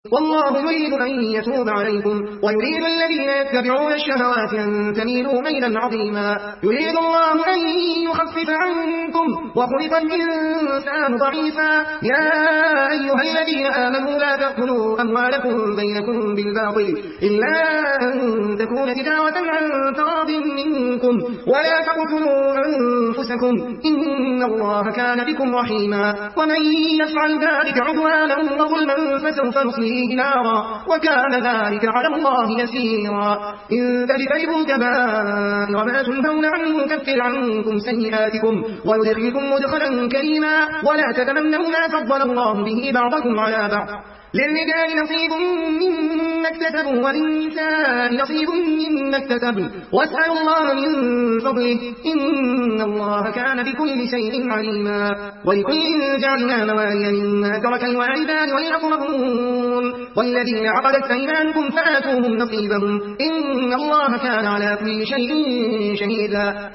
والله يريد أن يتوب عليكم ويريد الذين يتبعون الشهوات أن تميلوا ميلا عظيما. يريد الله أن يخفف عنكم وخلق الإنسان ضعيفا. يا أيها الذين آمنوا لا تأكلوا أموالكم بينكم بالباطل إلا أن تكون تجارة عن تراض منكم ولا تقتلوا أنفسكم إن الله كان بكم رحيما. ومن يفعل ذلك عدوانا وظلما فسوف نصليه نارا وكان ذلك على الله يسيرا. إن تجتنبوا كبائر ما تنهون عنه نكفر عنكم سيئاتكم ويدخلكم مدخلا كريما. ولا تتمنوا ما فضل الله به بعضكم على بعض للرجال نصيب مما اكتسبوا وللنساء نصيب مما اكتسبوا واسألوا الله من فضله إن الله كان بكل شيء عليما. ولكل جعلنا موالي مما ترك الوالدان والأقربون والذين عقدت أيمانكم فآتوهم نصيبهم إن الله كان على كل شيء شهيدا.